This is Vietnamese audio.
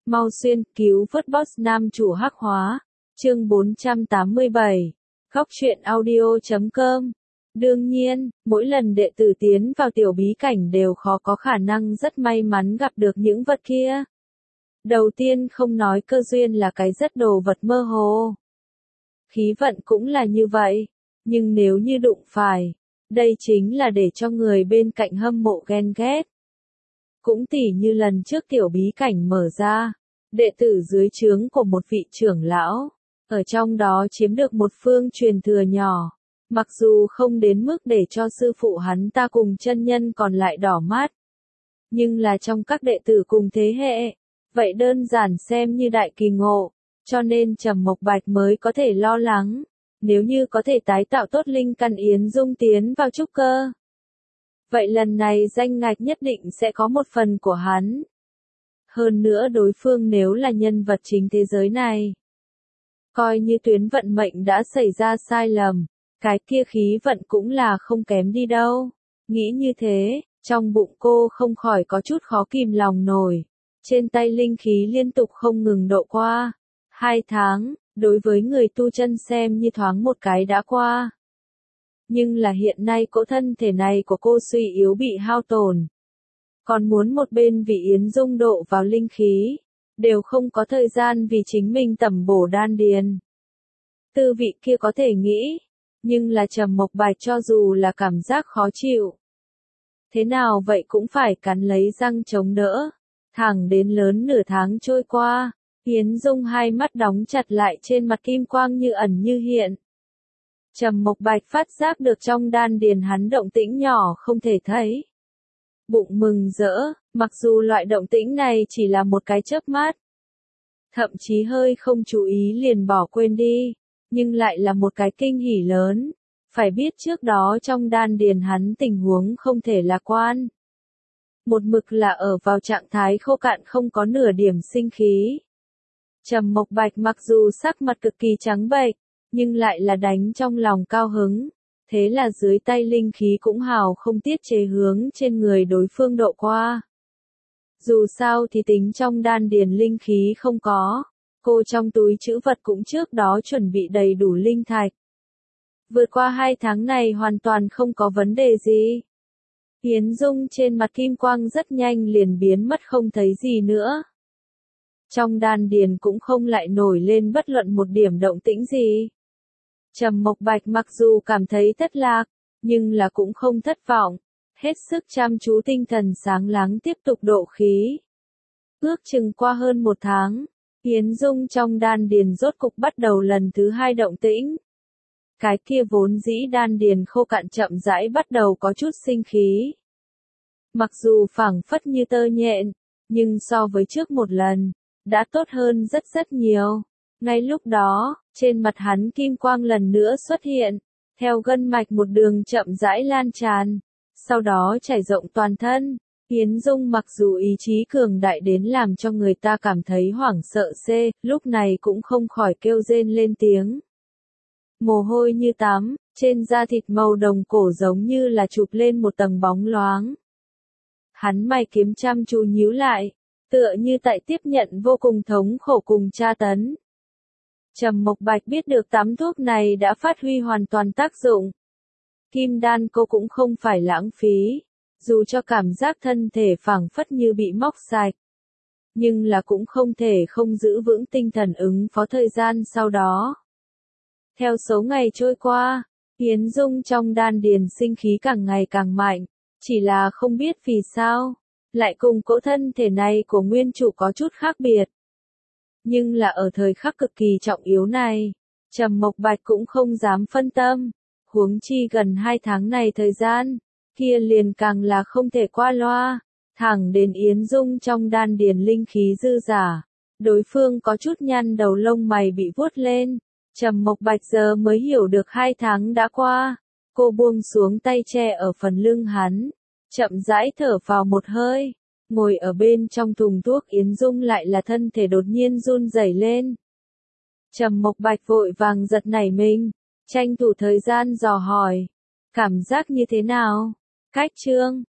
Mau xuyên cứu vớt boss nam chủ hắc hóa. Chương 487. Góc truyện audio.com. Đương nhiên, mỗi lần đệ tử tiến vào tiểu bí cảnh đều khó có khả năng rất may mắn gặp được những vật kia. Đầu tiên không nói cơ duyên là cái rất đồ vật mơ hồ. Khí vận cũng là như vậy, nhưng nếu như đụng phải, đây chính là để cho người bên cạnh hâm mộ ghen ghét. Cũng tỉ như lần trước tiểu bí cảnh mở ra, đệ tử dưới trướng của một vị trưởng lão, ở trong đó chiếm được một phương truyền thừa nhỏ, mặc dù không đến mức để cho sư phụ hắn ta cùng chân nhân còn lại đỏ mắt. Nhưng là trong các đệ tử cùng thế hệ, vậy đơn giản xem như đại kỳ ngộ, cho nên Trầm Mộc Bạch mới có thể lo lắng, nếu như có thể tái tạo tốt linh căn Yến Dung tiến vào trúc cơ. Vậy lần này danh ngạch nhất định sẽ có một phần của hắn. Hơn nữa đối phương nếu là nhân vật chính thế giới này, coi như tuyến vận mệnh đã xảy ra sai lầm, cái kia khí vận cũng là không kém đi đâu. Nghĩ như thế, trong bụng cô không khỏi có chút khó kìm lòng nổi. Trên tay linh khí liên tục không ngừng độ qua. 2 tháng, đối với người tu chân xem như thoáng một cái đã qua. Nhưng là hiện nay cỗ thân thể này của cô suy yếu bị hao tổn. Còn muốn một bên vì Yến Dung độ vào linh khí, đều không có thời gian vì chính mình tẩm bổ đan điền. Tư vị kia có thể nghĩ, nhưng là Trầm Mộc Bạch cho dù là cảm giác khó chịu. Thế nào vậy cũng phải cắn lấy răng chống đỡ. Thẳng đến lớn nửa tháng trôi qua, Yến Dung hai mắt đóng chặt lại trên mặt kim quang như ẩn như hiện. Trầm Mộc Bạch phát giác được trong đan điền hắn động tĩnh nhỏ không thể thấy. Bụng mừng rỡ, mặc dù loại động tĩnh này chỉ là một cái chớp mắt. Thậm chí hơi không chú ý liền bỏ quên đi, nhưng lại là một cái kinh hỉ lớn. Phải biết trước đó trong đan điền hắn tình huống không thể lạc quan. Một mực là ở vào trạng thái khô cạn không có nửa điểm sinh khí. Trầm Mộc Bạch mặc dù sắc mặt cực kỳ trắng bệch, nhưng lại là đánh trong lòng cao hứng. Thế là dưới tay linh khí cũng hào không tiết chế hướng trên người đối phương độ qua. Dù sao thì tính trong đan điền linh khí không có, cô trong túi trữ vật cũng trước đó chuẩn bị đầy đủ linh thạch. Vượt qua 2 tháng này hoàn toàn không có vấn đề gì. Yến Dung trên mặt kim quang rất nhanh liền biến mất không thấy gì nữa. Trong đan điền cũng không lại nổi lên bất luận một điểm động tĩnh gì. Trầm Mộc Bạch mặc dù cảm thấy thất lạc, nhưng là cũng không thất vọng, hết sức chăm chú tinh thần sáng láng tiếp tục độ khí. Ước chừng qua hơn 1 tháng, Yến Dung trong đan điền rốt cục bắt đầu lần thứ 2 động tĩnh. Cái kia vốn dĩ đan điền khô cạn chậm rãi bắt đầu có chút sinh khí. Mặc dù phảng phất như tơ nhện, nhưng so với trước một lần, đã tốt hơn rất nhiều. Ngay lúc đó, trên mặt hắn kim quang lần nữa xuất hiện, theo gân mạch một đường chậm rãi lan tràn, sau đó trải rộng toàn thân. Yến Dung mặc dù ý chí cường đại đến làm cho người ta cảm thấy hoảng sợ lúc này cũng không khỏi kêu rên lên tiếng. Mồ hôi như tắm, trên da thịt màu đồng cổ giống như là chụp lên một tầng bóng loáng. Hắn mày kiếm chăm chú nhíu lại, tựa như tại tiếp nhận vô cùng thống khổ cùng tra tấn. Trầm Mộc Bạch biết được tắm thuốc này đã phát huy hoàn toàn tác dụng. Kim đan cô cũng không phải lãng phí, dù cho cảm giác thân thể phảng phất như bị móc sạch. Nhưng là cũng không thể không giữ vững tinh thần ứng phó thời gian sau đó. Theo số ngày trôi qua, Yến Dung trong đan điền sinh khí càng ngày càng mạnh, chỉ là không biết vì sao, lại cùng cỗ thân thể này của nguyên chủ có chút khác biệt. Nhưng là ở thời khắc cực kỳ trọng yếu này, Trầm Mộc Bạch cũng không dám phân tâm, huống chi gần 2 tháng này thời gian, kia liền càng là không thể qua loa, thẳng đến Yến Dung trong đan điền linh khí dư giả, đối phương có chút nhăn đầu lông mày bị vuốt lên. Trầm Mộc Bạch giờ mới hiểu được 2 tháng đã qua, cô buông xuống tay che ở phần lưng hắn, chậm rãi thở vào một hơi, ngồi ở bên trong thùng thuốc. Yến Dung lại là thân thể đột nhiên run rẩy lên. Trầm Mộc Bạch vội vàng giật nảy mình, tranh thủ thời gian dò hỏi, cảm giác như thế nào? Cách chương